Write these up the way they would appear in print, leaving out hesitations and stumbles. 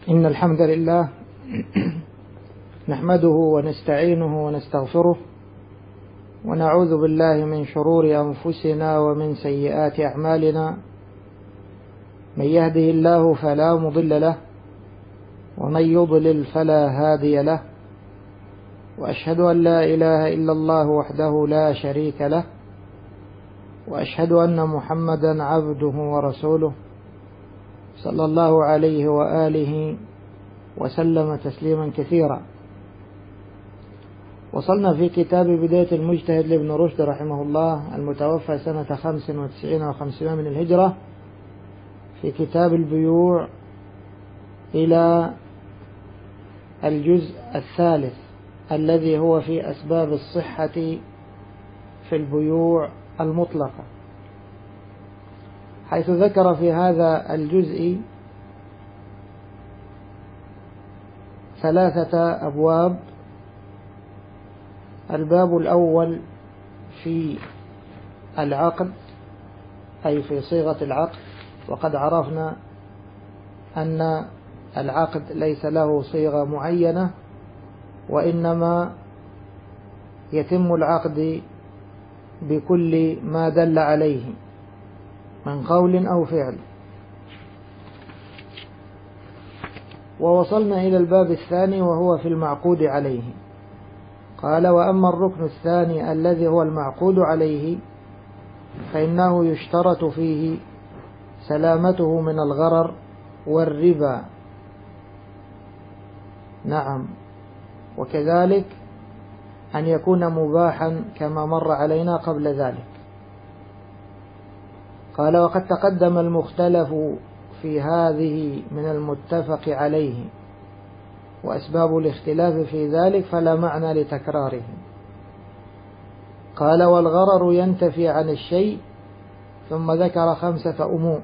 إن الحمد لله نحمده ونستعينه ونستغفره ونعوذ بالله من شرور أنفسنا ومن سيئات أعمالنا. من يهده الله فلا مضل له ومن يضلل فلا هادي له، وأشهد أن لا إله إلا الله وحده لا شريك له، وأشهد أن محمدا عبده ورسوله صلى الله عليه وآله وسلم تسليما كثيرا. وصلنا في كتاب بداية المجتهد لابن رشد رحمه الله المتوفى سنة 95 و500 من الهجرة، في كتاب البيوع إلى الجزء الثالث الذي هو في أسباب الصحة في البيوع المطلقة، حيث ذكر في هذا الجزء 3 أبواب. الباب الأول في العقد، أي في صيغة العقد، وقد عرفنا أن العقد ليس له صيغة معينة، وإنما يتم العقد بكل ما دل عليه من قول أو فعل. ووصلنا إلى الباب الثاني وهو في المعقود عليه. قال: وأما الركن الثاني الذي هو المعقود عليه فإنه يشترط فيه سلامته من الغرر والربا. نعم، وكذلك أن يكون مباحا كما مر علينا قبل ذلك. قال: وقد تقدم المختلف في هذه من المتفق عليه، وأسباب الاختلاف في ذلك فلا معنى لتكراره. قال: والغرر ينتفي عن الشيء، ثم ذكر 5 أمور: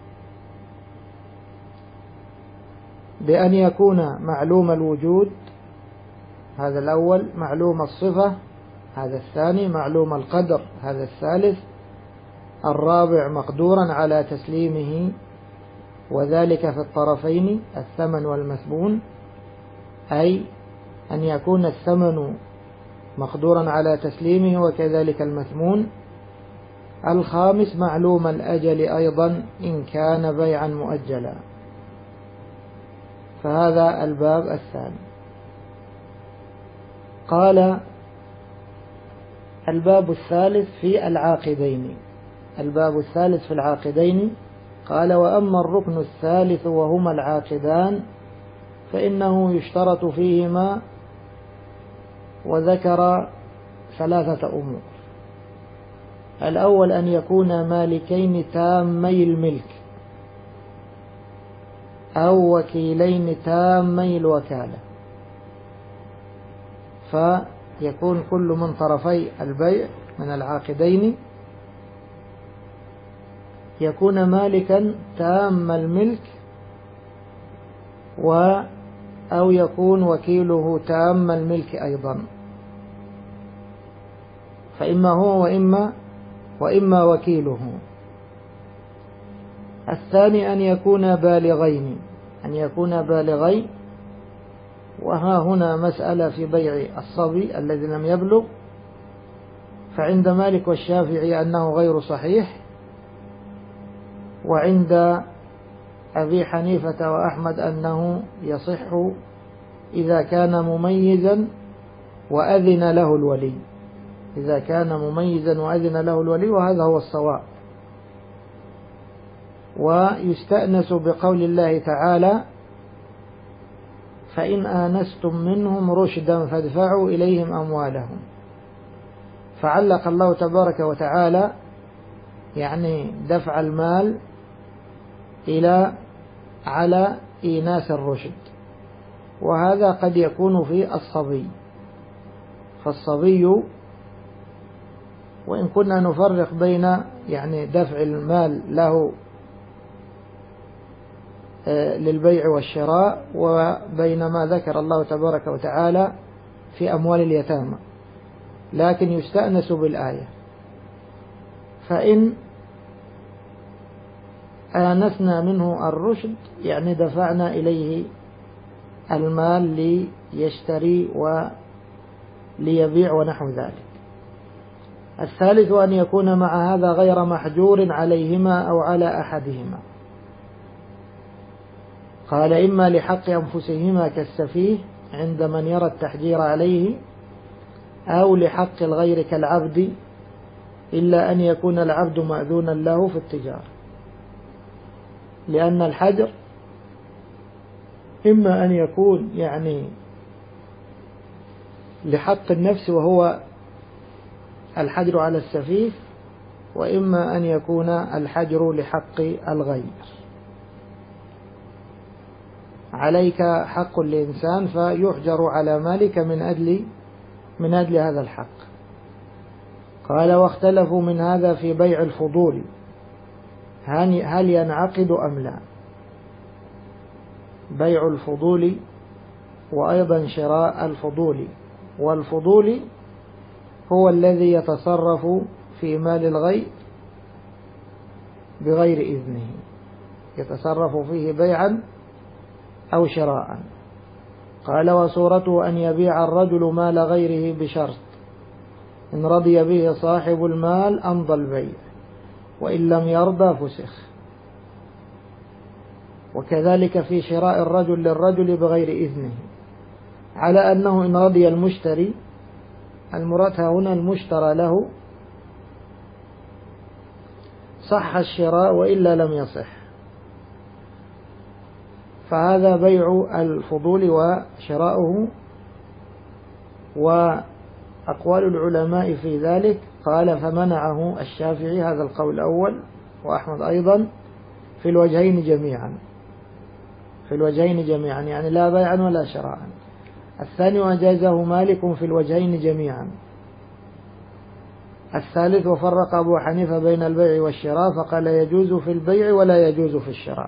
بأن يكون معلوم الوجود، هذا الأول، معلوم الصفة، هذا الثاني، معلوم القدر، هذا الثالث، الرابع مقدورا على تسليمه، وذلك في الطرفين الثمن والمثمون، أي أن يكون الثمن مقدورا على تسليمه وكذلك المثمون. الخامس معلوم الأجل أيضا إن كان بيعا مؤجلا. فهذا الباب الثاني. قال: الباب الثالث في العاقدين. الباب الثالث في العاقدين. قال: وأما الركن الثالث وهما العاقدان فإنه يشترط فيهما، وذكر 3 أمور. الأول أن يكون مالكين تامي الملك أو وكيلين تامي الوكالة، فيكون كل من طرفي البيع من العاقدين يكون مالكا تام الملك، أو يكون وكيله تام الملك أيضا، فإما هو وإما وكيله. الثاني أن يكون بالغين، وها هنا مسألة في بيع الصبي الذي لم يبلغ، فعند مالك والشافعي أنه غير صحيح، وعند أبي حنيفة وأحمد أنه يصح إذا كان مميزا وأذن له الولي، إذا كان مميزا وأذن له الولي، وهذا هو الصواب. ويستأنس بقول الله تعالى: فإن آنستم منهم رشدا فادفعوا إليهم أموالهم. فعلق الله تبارك وتعالى يعني دفع المال على إيناس الرشد، وهذا قد يكون في الصبي. فالصبي، وإن كنا نفرق بين يعني دفع المال له للبيع والشراء وبين ما ذكر الله تبارك وتعالى في أموال اليتامى، لكن يستأنس بالآية: فإن آنسنا منه الرشد، يعني دفعنا إليه المال ليشتري وليبيع ونحو ذلك. الثالث أن يكون مع هذا غير محجور عليهما أو على أحدهما. قال إما لحق أنفسهما كالسفيه عند من يرى التحجير عليه، أو لحق الغير كالعبد، إلا أن يكون العبد مأذونا له في التجارة، لأن الحجر إما أن يكون يعني لحق النفس وهو الحجر على السفيه، وإما أن يكون الحجر لحق الغير. عليك حق الإنسان فيحجر على مالك من أجل هذا الحق. قال واختلفوا من هذا في بيع الفضول، هل ينعقد أم لا؟ بيع الفضول وأيضا شراء الفضول. والفضول هو الذي يتصرف في مال الغير بغير إذنه، يتصرف فيه بيعا أو شراء. قال وصورته أن يبيع الرجل مال غيره بشرط إن رضي به صاحب المال أمضى البيع، وإن لم يرضى فسخ. وكذلك في شراء الرجل للرجل بغير إذنه، على أنه إن رضي المشتري، المراد هنا المشترى له، صح الشراء وإلا لم يصح. فهذا بيع الفضول وشراؤه. وأقوال العلماء في ذلك، قال فمنعه الشافعي، هذا القول الأول، وأحمد أيضا، في الوجهين جميعا، في الوجهين جميعا، يعني لا بيعا ولا شراء. الثاني وجازه مالك في الوجهين جميعا. الثالث وفرق أبو حنيفة بين البيع والشراء، فقال يجوز في البيع ولا يجوز في الشراء.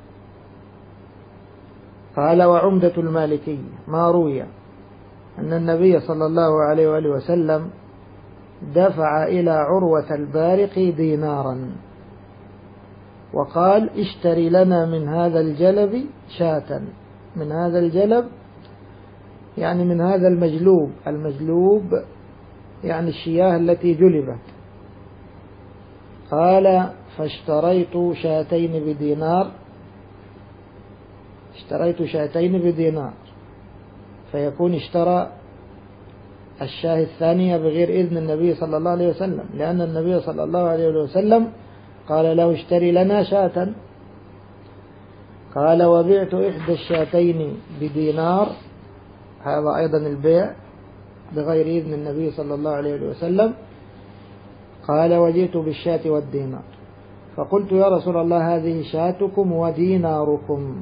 قال وعمدة المالكي ما روي أن النبي صلى الله عليه وآله وسلم دفع إلى عروة البارق دينارا وقال اشتري لنا من هذا الجلب شاة. من هذا الجلب يعني من هذا المجلوب، المجلوب يعني الشياه التي جلبت. قال فاشتريت شاتين بدينار، اشتريت شاتين بدينار، فيكون اشترى الشاه الثانية بغير إذن النبي صلى الله عليه وسلم، لأن النبي صلى الله عليه وسلم قال له اشتري لنا شاة. قال وبعت إحدى الشاتين بدينار، هذا أيضا البيع بغير إذن النبي صلى الله عليه وسلم. قال وجئت بالشاة والدينار فقلت يا رسول الله هذه شاتكم وديناركم،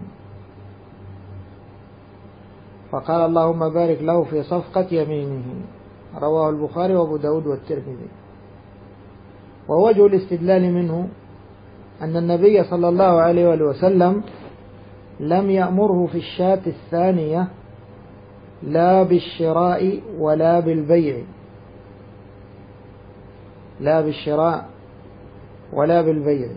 فقال اللهم بارك له في صفقة يمينه. رواه البخاري وابو داود والترمذي. ووجه الاستدلال منه أن النبي صلى الله عليه وسلم لم يأمره في الشاة الثانية لا بالشراء ولا بالبيع، لا بالشراء ولا بالبيع،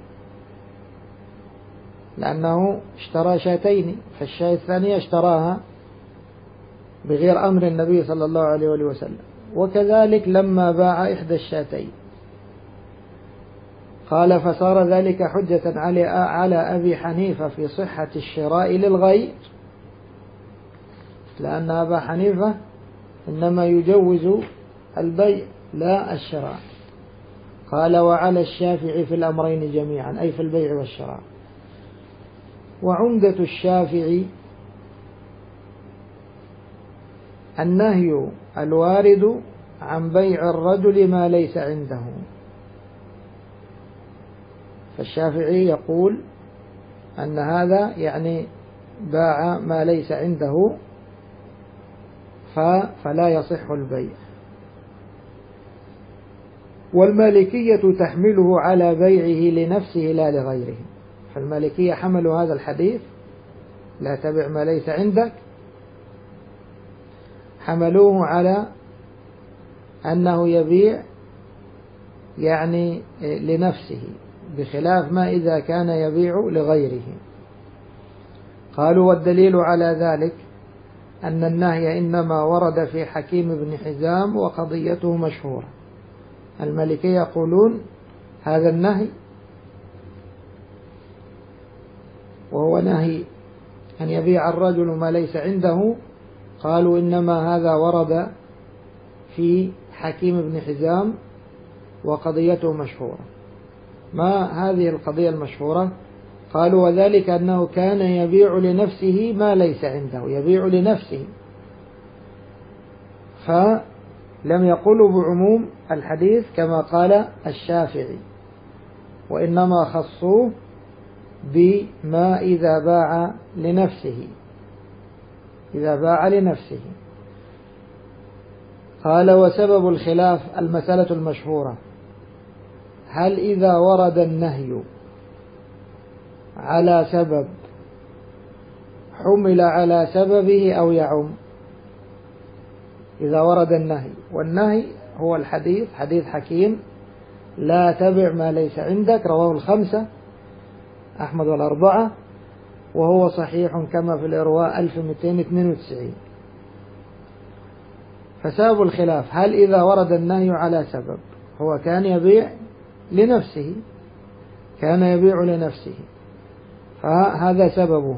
لأنه اشترى شاتين، فالشاة الثانية اشتراها بغير أمر النبي صلى الله عليه وسلم. وكذلك لما باع إحدى الشاتين قال فصار ذلك حجة على أبي حنيفة في صحة الشراء للغير، لأن أبا حنيفة إنما يجوز البيع لا الشراء. قال وعلى الشافعي في الأمرين جميعا، أي في البيع والشراء. وعمدة الشافعي النهي الوارد عن بيع الرجل ما ليس عنده. فالشافعي يقول أن هذا يعني باع ما ليس عنده فلا يصح البيع. والمالكية تحمله على بيعه لنفسه لا لغيره. فالمالكية حملوا هذا الحديث لا تبع ما ليس عندك، حملوه على أنه يبيع يعني لنفسه، بخلاف ما إذا كان يبيع لغيره. قالوا والدليل على ذلك أن النهي إنما ورد في حكيم بن حزام وقضيته مشهورة. المالكية يقولون هذا النهي وهو نهي أن يبيع الرجل ما ليس عنده، قالوا إنما هذا ورد في حكيم بن حزام وقضيته مشهورة. ما هذه القضية المشهورة؟ قالوا وذلك أنه كان يبيع لنفسه ما ليس عنده، يبيع لنفسه، فلم يقولوا بعموم الحديث كما قال الشافعي، وإنما خصوه بما إذا باع لنفسه، إذا باع لنفسه. قال وسبب الخلاف المسألة المشهورة: هل إذا ورد النهي على سبب حمل على سببه أو يعم؟ إذا ورد النهي، والنهي هو الحديث، حديث حكيم: لا تبع ما ليس عندك، رواه الخمسة أحمد والأربعة، وهو صحيح كما في الإرواء 1292. فسبب الخلاف: هل إذا ورد النهي على سبب، هو كان يبيع لنفسه، كان يبيع لنفسه، فهذا سببه،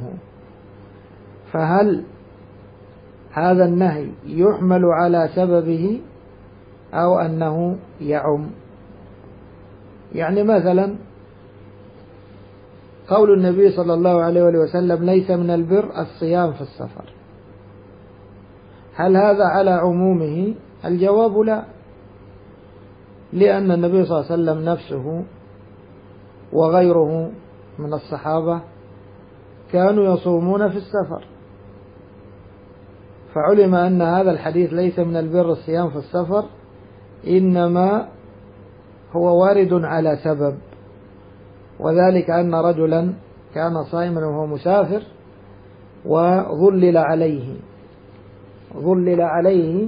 فهل هذا النهي يحمل على سببه أو أنه يعم؟ يعني مثلا قول النبي صلى الله عليه وسلم: ليس من البر الصيام في السفر، هل هذا على عمومه؟ الجواب لا، لأن النبي صلى الله عليه وسلم نفسه وغيره من الصحابة كانوا يصومون في السفر، فعلم أن هذا الحديث ليس من البر الصيام في السفر، إنما هو وارد على سبب، وذلك أن رجلا كان صائما وهو مسافر وظلل عليه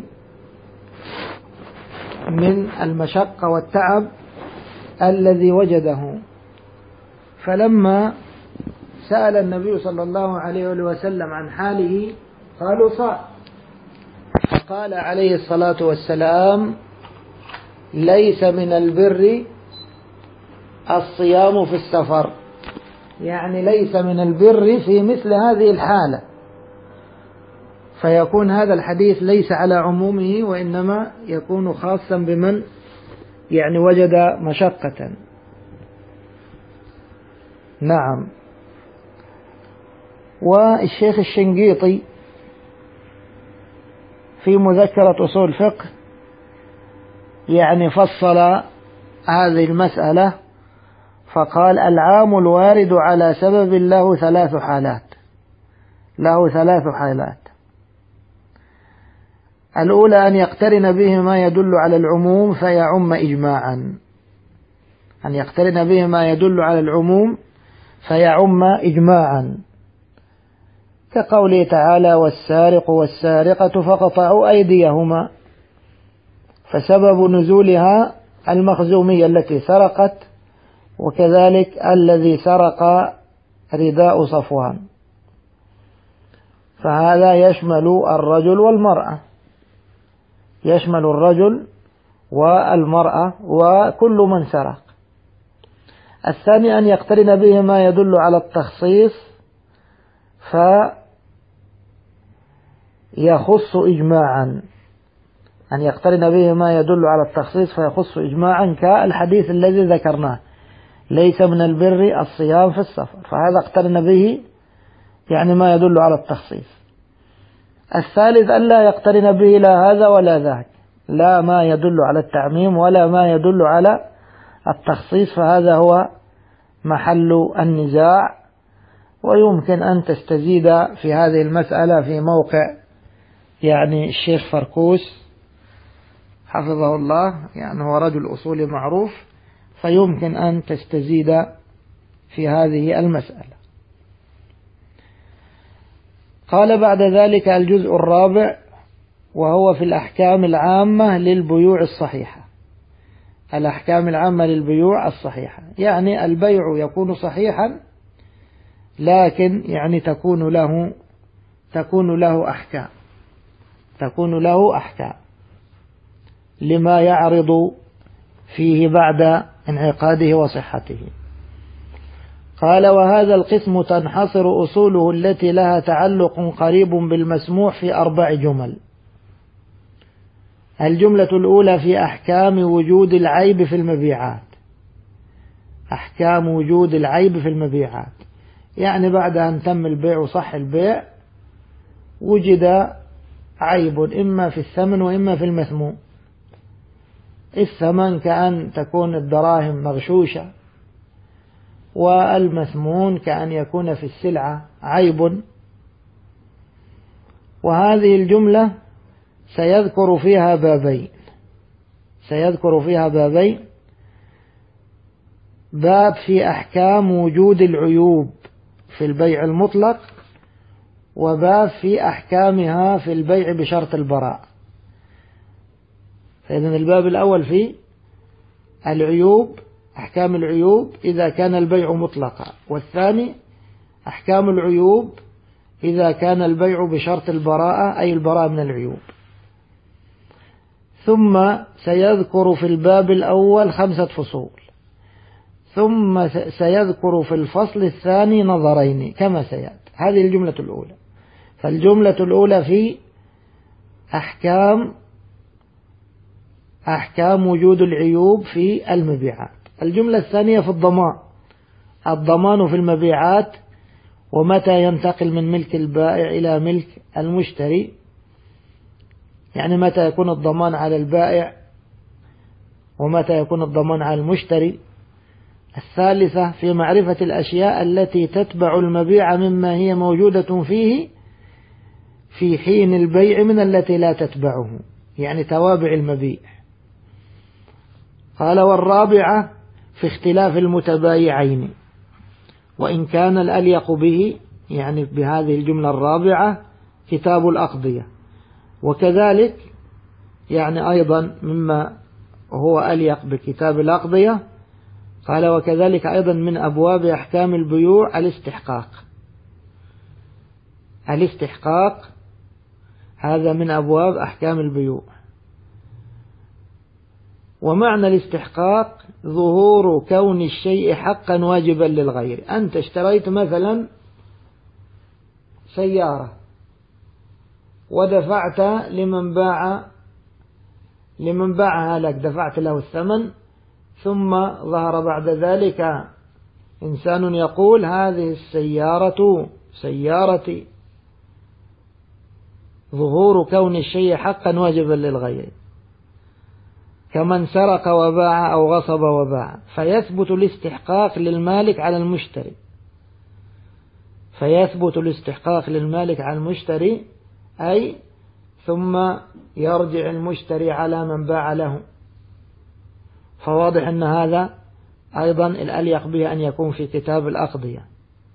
من المشقة والتعب الذي وجده، فلما سأل النبي صلى الله عليه وسلم عن حاله قالوا صائم، فقال عليه الصلاة والسلام: ليس من البر الصيام في السفر، يعني ليس من البر في مثل هذه الحالة، فيكون هذا الحديث ليس على عمومه، وإنما يكون خاصا بمن يعني وجد مشقة. نعم. والشيخ الشنقيطي في مذكرة أصول الفقه يعني فصل هذه المسألة فقال: العام الوارد على سبب له ثلاث حالات. الأولى أن يقترن به ما يدل على العموم فيعم إجماعا، كقوله تعالى: والسارق والسارقة فقطعوا أيديهما، فسبب نزولها المخزومية التي سرقت، وكذلك الذي سرق رداء صفوان، فهذا يشمل الرجل والمرأة وكل من سرق. الثاني أن يقترن به ما يدل على التخصيص فيخص إجماعا، كالحديث الذي ذكرناه: ليس من البر الصيام في السفر، فهذا اقترن به يعني ما يدل على التخصيص. الثالث أن لا يقترن به لا هذا ولا ذاك، لا ما يدل على التعميم ولا ما يدل على التخصيص، فهذا هو محل النزاع. ويمكن أن تستزيد في هذه المسألة في موقع يعني الشيخ فركوس حفظه الله، يعني هو رجل أصولي معروف، فيمكن أن تستزيد في هذه المسألة. قال بعد ذلك: الجزء الرابع، وهو في الأحكام العامة للبيوع الصحيحة. يعني البيع يكون صحيحا، لكن يعني تكون له أحكام. تكون له أحكام لما يعرض فيه بعد انعقاده وصحته. قال: وهذا القسم تنحصر أصوله التي لها تعلق قريب بالمسموع في 4 جمل. الجملة الأولى في أحكام وجود العيب في المبيعات. أحكام وجود العيب في المبيعات، يعني بعد أن تم البيع وصح البيع وجد عيب إما في الثمن وإما في المثمون. الثمن كأن تكون الدراهم مغشوشة، والمثمون كأن يكون في السلعة عيب. وهذه الجملة سيذكر فيها بابين: باب في أحكام وجود العيوب في البيع المطلق، وباب في أحكامها في البيع بشرط البراء. فإذن الباب الأول في العيوب، أحكام العيوب إذا كان البيع مطلقا، والثاني أحكام العيوب إذا كان البيع بشرط البراءة، أي البراءة من العيوب. ثم سيذكر في الباب الأول 5 فصول، ثم سيذكر في الفصل الثاني نظرين كما سيأتي. هذه الجملة الأولى. فالجملة الأولى في أحكام وجود العيوب في المبيعات. الجملة الثانية في الضمان في المبيعات، ومتى ينتقل من ملك البائع إلى ملك المشتري، يعني متى يكون الضمان على البائع ومتى يكون الضمان على المشتري. الثالثة في معرفة الأشياء التي تتبع المبيع مما هي موجودة فيه في حين البيع من التي لا تتبعه، يعني توابع المبيع. قال: والرابعة في اختلاف المتبايعين، وإن كان الأليق به، يعني بهذه الجملة الرابعة، كتاب الأقضية، وكذلك يعني أيضا مما هو أليق بكتاب الأقضية. قال: وكذلك أيضا من أبواب أحكام البيوع الاستحقاق، هذا من أبواب أحكام البيوع. ومعنى الاستحقاق ظهور كون الشيء حقا واجبا للغير. أنت اشتريت مثلا سيارة ودفعت لمن باعها لك، دفعت له الثمن، ثم ظهر بعد ذلك إنسان يقول: هذه السيارة سيارتي. ظهور كون الشيء حقا واجبا للغير، كمن سرق وباع أو غصب وباع، فيثبت الاستحقاق للمالك على المشتري، أي ثم يرجع المشتري على من باع له. فواضح أن هذا أيضا الأليق به أن يكون في كتاب الأقضية.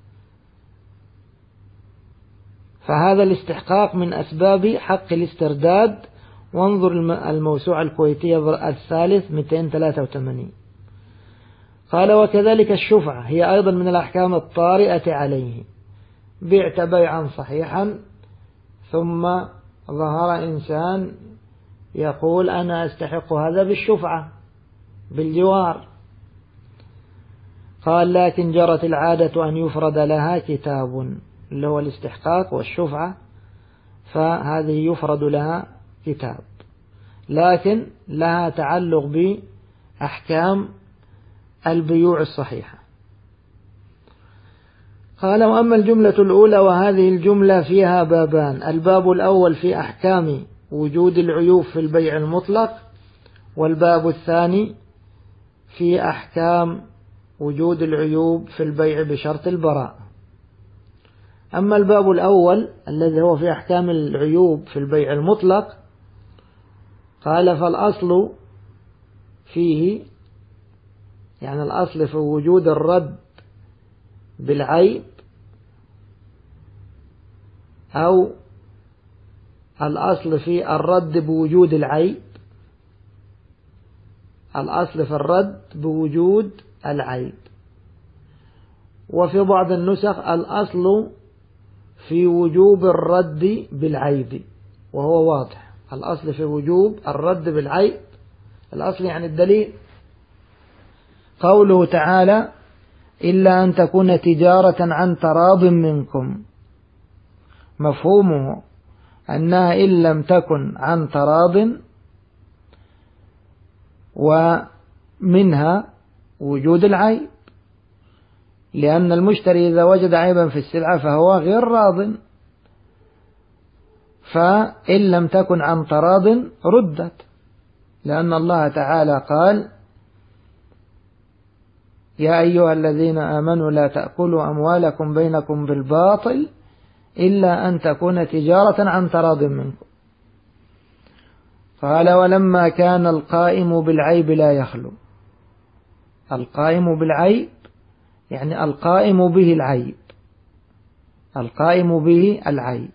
فهذا الاستحقاق من أسباب حق الاسترداد. وانظر الموسوعة الكويتية الثالث 283. قال: وكذلك الشفعة هي أيضا من الأحكام الطارئة عليه. بعت بيعا صحيحا ثم ظهر إنسان يقول: أنا أستحق هذا بالشفعة، بالجوار. قال: لكن جرت العادة أن يفرد لها كتاب، اللي هو الاستحقاق والشفعة، فهذه يفرد لها كتاب، لكن لها تعلق بأحكام البيوع الصحيحة. قال: وأما الجملة الأولى، وهذه الجملة فيها بابان: الباب الأول في أحكام وجود العيوب في البيع المطلق، والباب الثاني في أحكام وجود العيوب في البيع بشرط البراء. أما الباب الأول الذي هو في أحكام العيوب في البيع المطلق، قال: فالأصل فيه، يعني الأصل في وجود الرد بالعيب، أو الأصل في الرد بوجود العيب. الأصل في الرد بوجود العيب. وفي بعض النسخ الأصل في وجوب الرد بالعيب، وهو واضح. الأصل في وجوب الرد بالعيب، الأصل يعني الدليل. قوله تعالى إلا أن تكون تجارة عن تراض منكم، مفهومه أنها إن لم تكن عن تراض، ومنها وجود العيب، لأن المشتري إذا وجد عيبا في السلعة فهو غير راض، فإن لم تكن عن تراض ردت، لأن الله تعالى قال يا أيها الذين آمنوا لا تأكلوا أموالكم بينكم بالباطل إلا أن تكون تجارة عن تراض منكم. قال ولما كان القائم بالعيب لا يخلو. القائم بالعيب يعني القائم به العيب، القائم به العيب.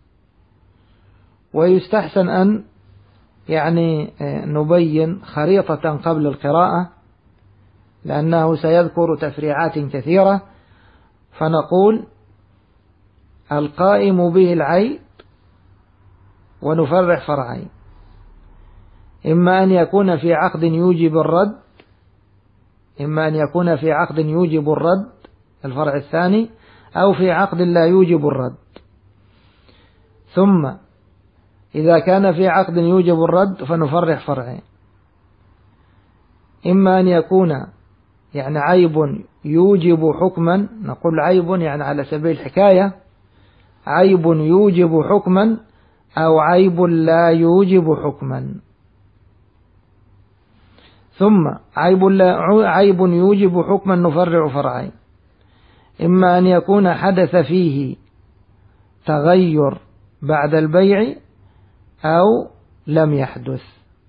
ويستحسن أن يعني نبين خريطة قبل القراءة، لأنه سيذكر تفريعات كثيرة، فنقول القائم به العيب، ونفرع فرعين: إما أن يكون في عقد يوجب الرد، إما أن يكون في عقد يوجب الرد الفرع الثاني، أو في عقد لا يوجب الرد. ثم إذا كان في عقد يوجب الرد فنفرع فرعين: إما أن يكون يعني عيب يوجب حكما، نقول عيب يعني على سبيل الحكاية، عيب يوجب حكما أو عيب لا يوجب حكما. ثم عيب يوجب حكما نفرع فرعين: إما أن يكون حدث فيه تغير بعد البيع أو لم يحدث.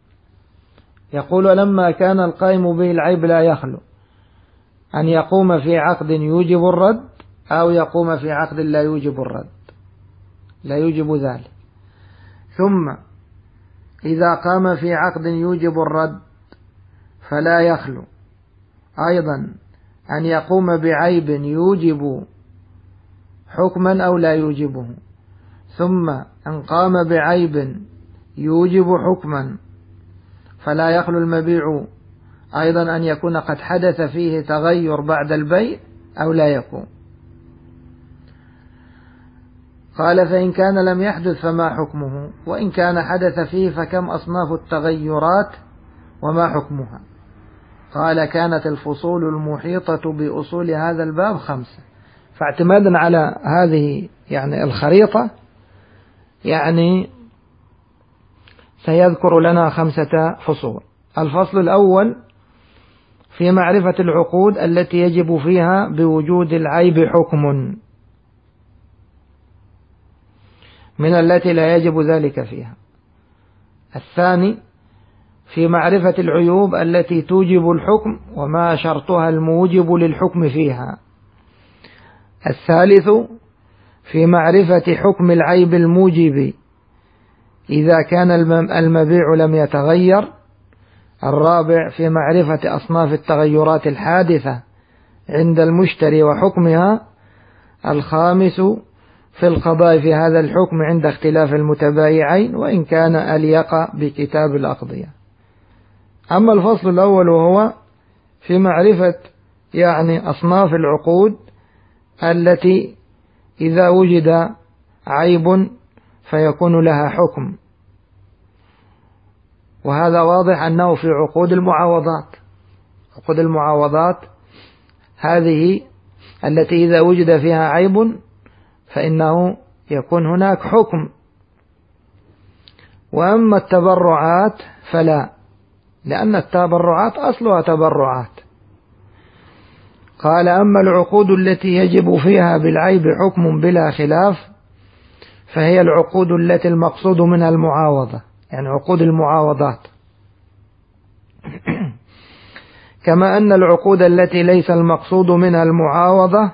يقول لما كان القائم به العيب لا يخلو أن يقوم في عقد يوجب الرد أو يقوم في عقد لا يوجب الرد، لا يوجب ذلك. ثم إذا قام في عقد يوجب الرد فلا يخلو أيضا أن يقوم بعيب يوجب حكما أو لا يوجبه. ثم إن قام بعيب يوجب حكما فلا يخلو المبيع أيضا أن يكون قد حدث فيه تغير بعد البيع أو لا يكون. قال فإن كان لم يحدث فما حكمه، وإن كان حدث فيه فكم أصناف التغيرات وما حكمها. قال كانت الفصول المحيطة بأصول هذا الباب 5. فاعتمادا على هذه يعني الخريطة يعني سيذكر لنا 5 فصول. الفصل الأول في معرفة العقود التي يجب فيها بوجود العيب حكم من التي لا يجب ذلك فيها. الثاني في معرفة العيوب التي توجب الحكم وما شرطها الموجب للحكم فيها. الثالث في معرفة حكم العيب الموجب إذا كان المبيع لم يتغير. الرابع في معرفة أصناف التغيرات الحادثة عند المشتري وحكمها. الخامس في القضاء في هذا الحكم عند اختلاف المتبايعين وإن كان أليق بكتاب الأقضية. أما الفصل الأول وهو في معرفة يعني أصناف العقود التي إذا وجد عيب فيكون لها حكم، وهذا واضح أنه في عقود المعاوضات. عقود المعاوضات هذه التي إذا وجد فيها عيب فإنه يكون هناك حكم. وأما التبرعات فلا، لأن التبرعات أصلها تبرعات. قال أما العقود التي يجب فيها بالعيب حكم بلا خلاف فهي العقود التي المقصود منها المعاوضة، يعني عقود المعاوضات. كما أن العقود التي ليس المقصود منها المعاوضة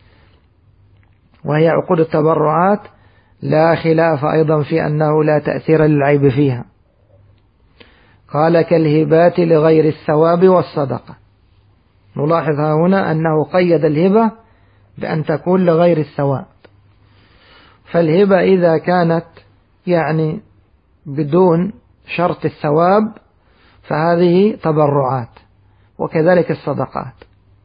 وهي عقود التبرعات لا خلاف أيضا في أنه لا تأثير للعيب فيها. قال كالهبات لغير الثواب والصدقة. نلاحظ هنا أنه قيد الهبة بأن تكون لغير الثواب. فالهبة إذا كانت يعني بدون شرط الثواب فهذه تبرعات، وكذلك الصدقات.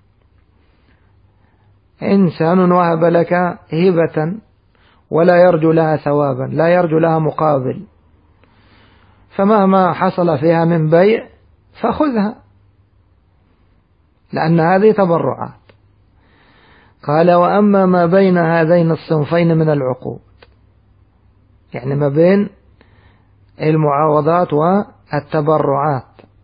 إنسان وهب لك هبة ولا يرجو لها ثوابا، لا يرجو لها مقابل، فمهما حصل فيها من بيع فخذها، لأن هذه تبرعات. قال وأما ما بين هذين الصنفين من العقود، يعني ما بين المعاوضات والتبرعات،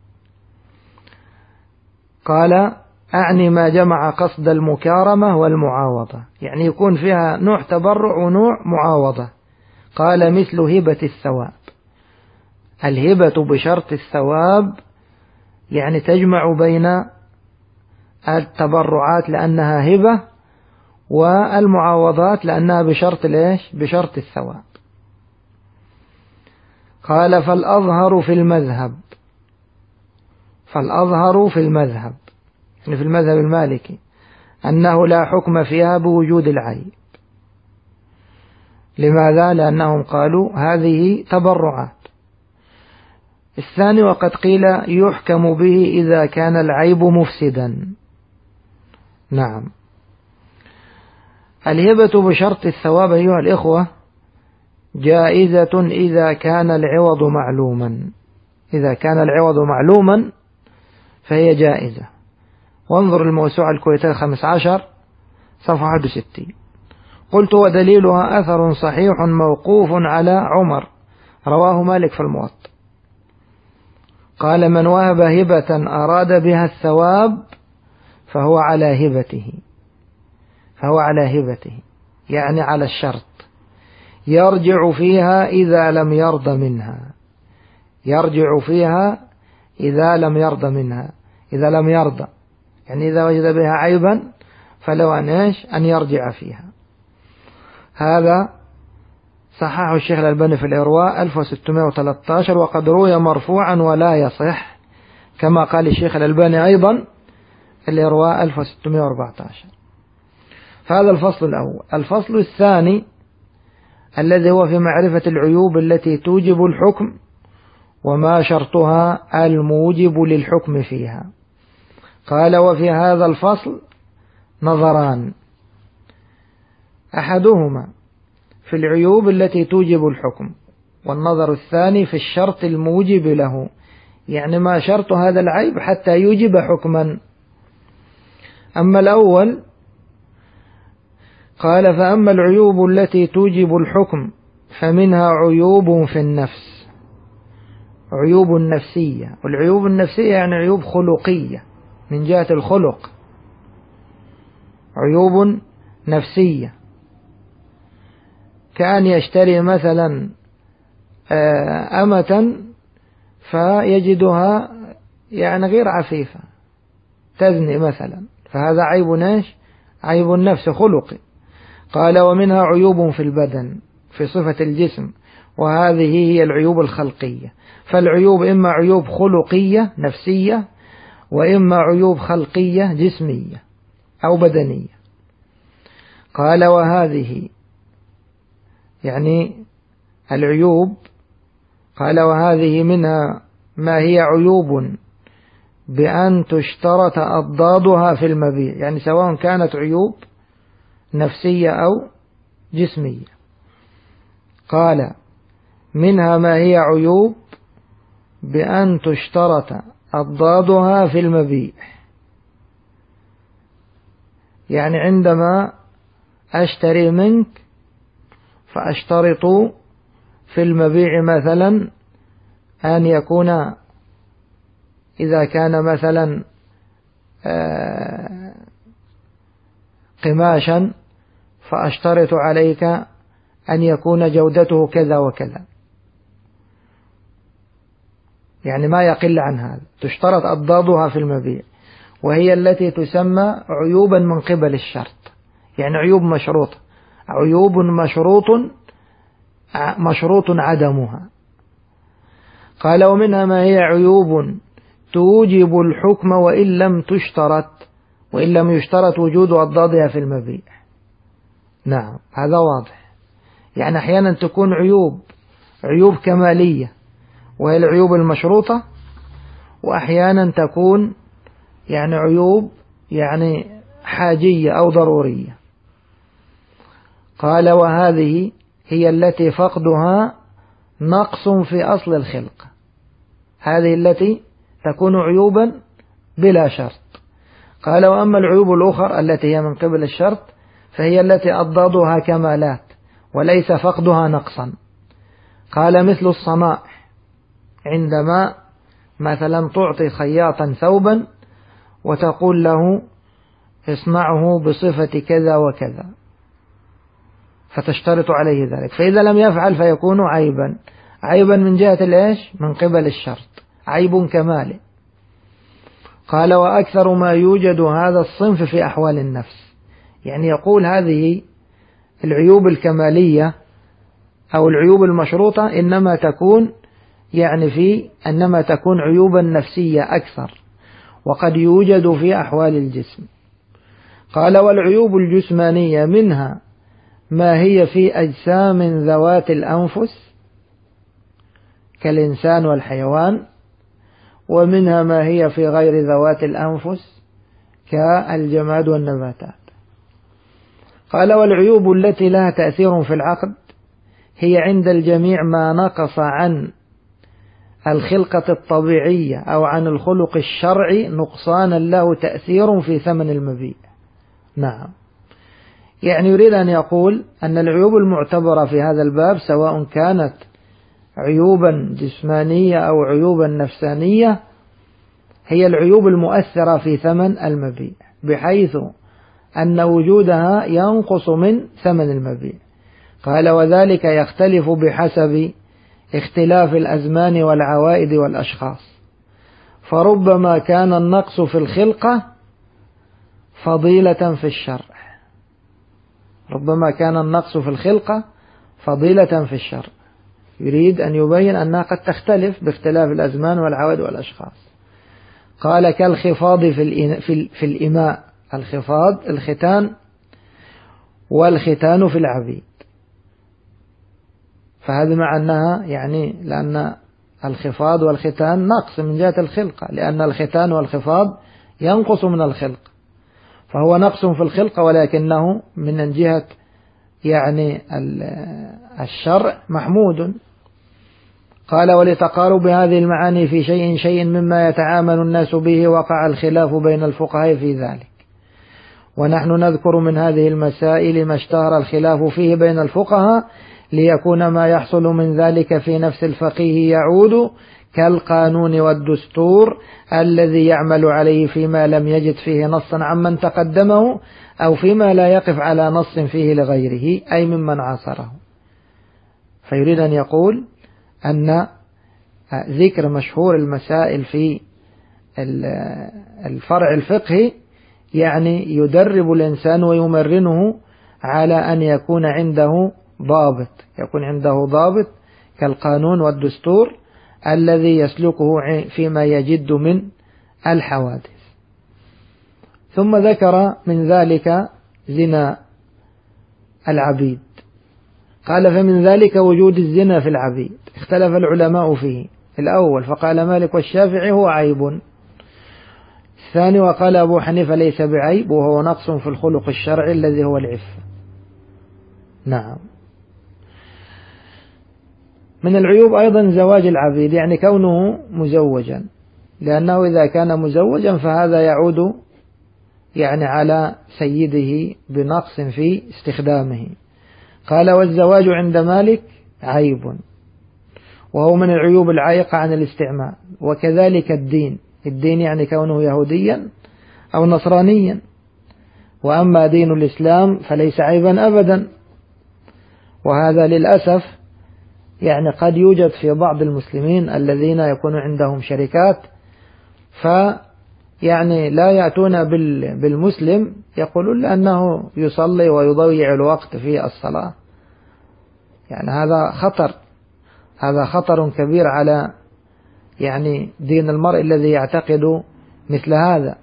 قال أعني ما جمع قصد المكارمة والمعاوضة، يعني يكون فيها نوع تبرع ونوع معاوضة. قال مثل هبة الثواب، الهبة بشرط الثواب يعني تجمع بين التبرعات لأنها هبة والمعاوضات لأنها بشرط ليش؟ بشرط الثواب. قال فالأظهر في المذهب، فالأظهر في المذهب يعني في المذهب المالكي أنه لا حكم فيها بوجود العيب. لماذا؟ لأنهم قالوا هذه تبرعات. الثاني وقد قيل يحكم به إذا كان العيب مفسدا. نعم، الهبة بشرط الثواب أيها الإخوة جائزة إذا كان العوض معلوما، إذا كان العوض معلوما فهي جائزة. وانظر الموسوعة الكويتية 15 صفحة 61. قلت ودليلها أثر صحيح موقوف على عمر رواه مالك في الموطأ، قال من وهب هبة أراد بها الثواب فهو على هبته، فهو على هبته يعني على الشرط، يرجع فيها إذا لم يرض منها، يرجع فيها إذا لم يرضى منها، إذا لم يرضى يعني إذا وجد بها عيبا فلو أن يرجع فيها. هذا صححه الشيخ الألباني في الإرواء 1613، وقد روي مرفوعا ولا يصح كما قال الشيخ الألباني أيضا في الإرواء 1614. فهذا الفصل الأول. الفصل الثاني الذي هو في معرفة العيوب التي توجب الحكم وما شرطها الموجب للحكم فيها. قال وفي هذا الفصل نظران، أحدهما في العيوب التي توجب الحكم، والنظر الثاني في الشرط الموجب له، يعني ما شرط هذا العيب حتى يوجب حكما. أما الأول قال فأما العيوب التي توجب الحكم فمنها عيوب في النفس، عيوب نفسية، والعيوب النفسية يعني عيوب خلقية من جهة الخلق، عيوب نفسية، كأن يشتري مثلا أمة فيجدها يعني غير عفيفة تزني مثلا، فهذا عيب ناش، عيب النفس خلقي. قال ومنها عيوب في البدن في صفة الجسم، وهذه هي العيوب الخلقية. فالعيوب إما عيوب خلقية نفسية، وإما عيوب خلقية جسمية أو بدنية. قال وهذه يعني العيوب، قال وهذه منها ما هي عيوب بأن تشترط أضدادها في المبيع، يعني سواء كانت عيوب نفسية أو جسمية. قال منها ما هي عيوب بأن تشترط أضدادها في المبيع، يعني عندما أشتري منك فأشترط في المبيع مثلا أن يكون إذا كان مثلا قماشا فأشترط عليك أن يكون جودته كذا وكذا، يعني ما يقل عن هذا، تشترط أضدادها في المبيع، وهي التي تسمى عيوبا من قبل الشرط، يعني عيوب مشروطة، عيوب مشروط عدمها. قال ومنها ما هي عيوب توجب الحكم وإن لم يشترط وجود أضدادها في المبيع. نعم هذا واضح، يعني أحيانا تكون عيوب عيوب كمالية وهي العيوب المشروطة، وأحيانا تكون يعني عيوب يعني حاجية أو ضرورية. قال وهذه هي التي فقدها نقص في أصل الخلق، هذه التي تكون عيوبا بلا شرط. قال وأما العيوب الأخرى التي هي من قبل الشرط فهي التي أضدادها كمالات وليس فقدها نقصا. قال مثل الصنائع، عندما مثلا تعطي خياطا ثوبا وتقول له اصنعه بصفة كذا وكذا، فتشترط عليه ذلك، فإذا لم يفعل فيكون عيبا من جهة الإيش؟ من قبل الشرط، عيب كمالي. قال وأكثر ما يوجد هذا الصنف في أحوال النفس، يعني يقول هذه العيوب الكمالية أو العيوب المشروطة إنما تكون عيوبا نفسية أكثر، وقد يوجد في أحوال الجسم. قال والعيوب الجسمانية منها ما هي في أجسام ذوات الأنفس كالإنسان والحيوان، ومنها ما هي في غير ذوات الأنفس كالجماد والنباتات. قال والعيوب التي لها تأثير في العقد هي عند الجميع ما نقص عن الخلقة الطبيعية أو عن الخلق الشرعي نقصانا له تأثير في ثمن المبيع. نعم، يعني يريد أن يقول أن العيوب المعتبرة في هذا الباب سواء كانت عيوبا جسمانية أو عيوبا نفسانية هي العيوب المؤثرة في ثمن المبيع، بحيث أن وجودها ينقص من ثمن المبيع. قال وذلك يختلف بحسب اختلاف الأزمان والعوائد والأشخاص، فربما كان النقص في الخلقة فضيلة في الشرع، ربما كان النقص في الخلقة فضيلة في الشرع، يريد أن يبين أنها قد تختلف باختلاف الأزمان والعوائد والأشخاص. قال كالخفاض في الإماء، الخفاض الختان، والختان في العبيد، فهذا مع أنها يعني لأن الخفاض والختان نقص من جهة الخلقة، لأن الختان والخفاض ينقص من الخلق، فهو نقص في الخلقة ولكنه من جهة يعني الشرع محمود. قال ولتقارب هذه المعاني في شيء مما يتعامل الناس به وقع الخلاف بين الفقهاء في ذلك، ونحن نذكر من هذه المسائل ما اشتهر الخلاف فيه بين الفقهاء ليكون ما يحصل من ذلك في نفس الفقيه يعود كالقانون والدستور الذي يعمل عليه فيما لم يجد فيه نصا عمن تقدمه أو فيما لا يقف على نص فيه لغيره أي ممن عاصره. فيريد أن يقول أن ذكر مشهور المسائل في الفرع الفقهي يعني يدرب الإنسان ويمرنه على أن يكون عنده ضابط كالقانون والدستور الذي يسلكه فيما يجد من الحوادث. ثم ذكر من ذلك زنا العبيد، قال فمن ذلك وجود الزنا في العبيد، اختلف العلماء فيه. الأول فقال مالك والشافعي هو عيب، الثاني وقال أبو حنيفة ليس بعيب وهو نقص في الخلق الشرعي الذي هو العفة. نعم. من العيوب أيضا زواج العبيد، يعني كونه مزوجا، لأنه إذا كان مزوجا فهذا يعود يعني على سيده بنقص في استخدامه. قال والزواج عند مالك عيب، وهو من العيوب العائقة عن الاستعمال، وكذلك الدين يعني كونه يهوديا أو نصرانيا، وأما دين الإسلام فليس عيبا أبدا. وهذا للأسف يعني قد يوجد في بعض المسلمين الذين يكون عندهم شركات يعني لا يأتون بالمسلم، يقولون لأنه يصلي ويضيع الوقت في الصلاة. يعني هذا خطر كبير على يعني دين المرء الذي يعتقد مثل هذا.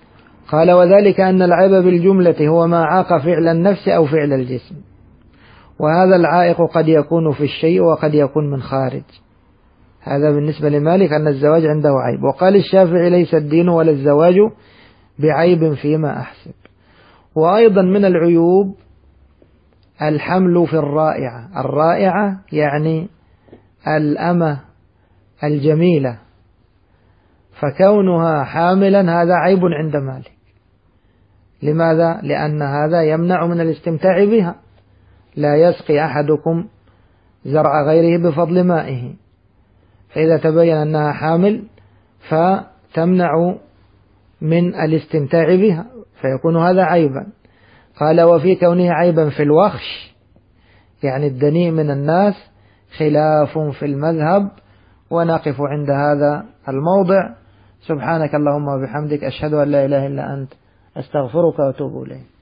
قال وذلك أن العيب بالجملة هو ما عاق فعل النفس أو فعل الجسم، وهذا العائق قد يكون في الشيء وقد يكون من خارج. هذا بالنسبة لمالك أن الزواج عنده عيب. وقال الشافعي ليس الدين ولا الزواج بعيب فيما أحسب. وأيضا من العيوب الحمل في الرائعة. الرائعة يعني الأمة الجميلة، فكونها حاملا هذا عيب عند مالك. لماذا؟ لأن هذا يمنع من الاستمتاع بها. لا يسقي أحدكم زرع غيره بفضل مائه، فإذا تبين أنها حامل فتمنع من الاستمتاع بها، فيكون هذا عيبا. قال وفي كونه عيبا في الوخش يعني الدنيء من الناس خلاف في المذهب. ونقف عند هذا الموضع. سبحانك اللهم وبحمدك أشهد أن لا إله إلا أنت أستغفرك وأتوب إليك.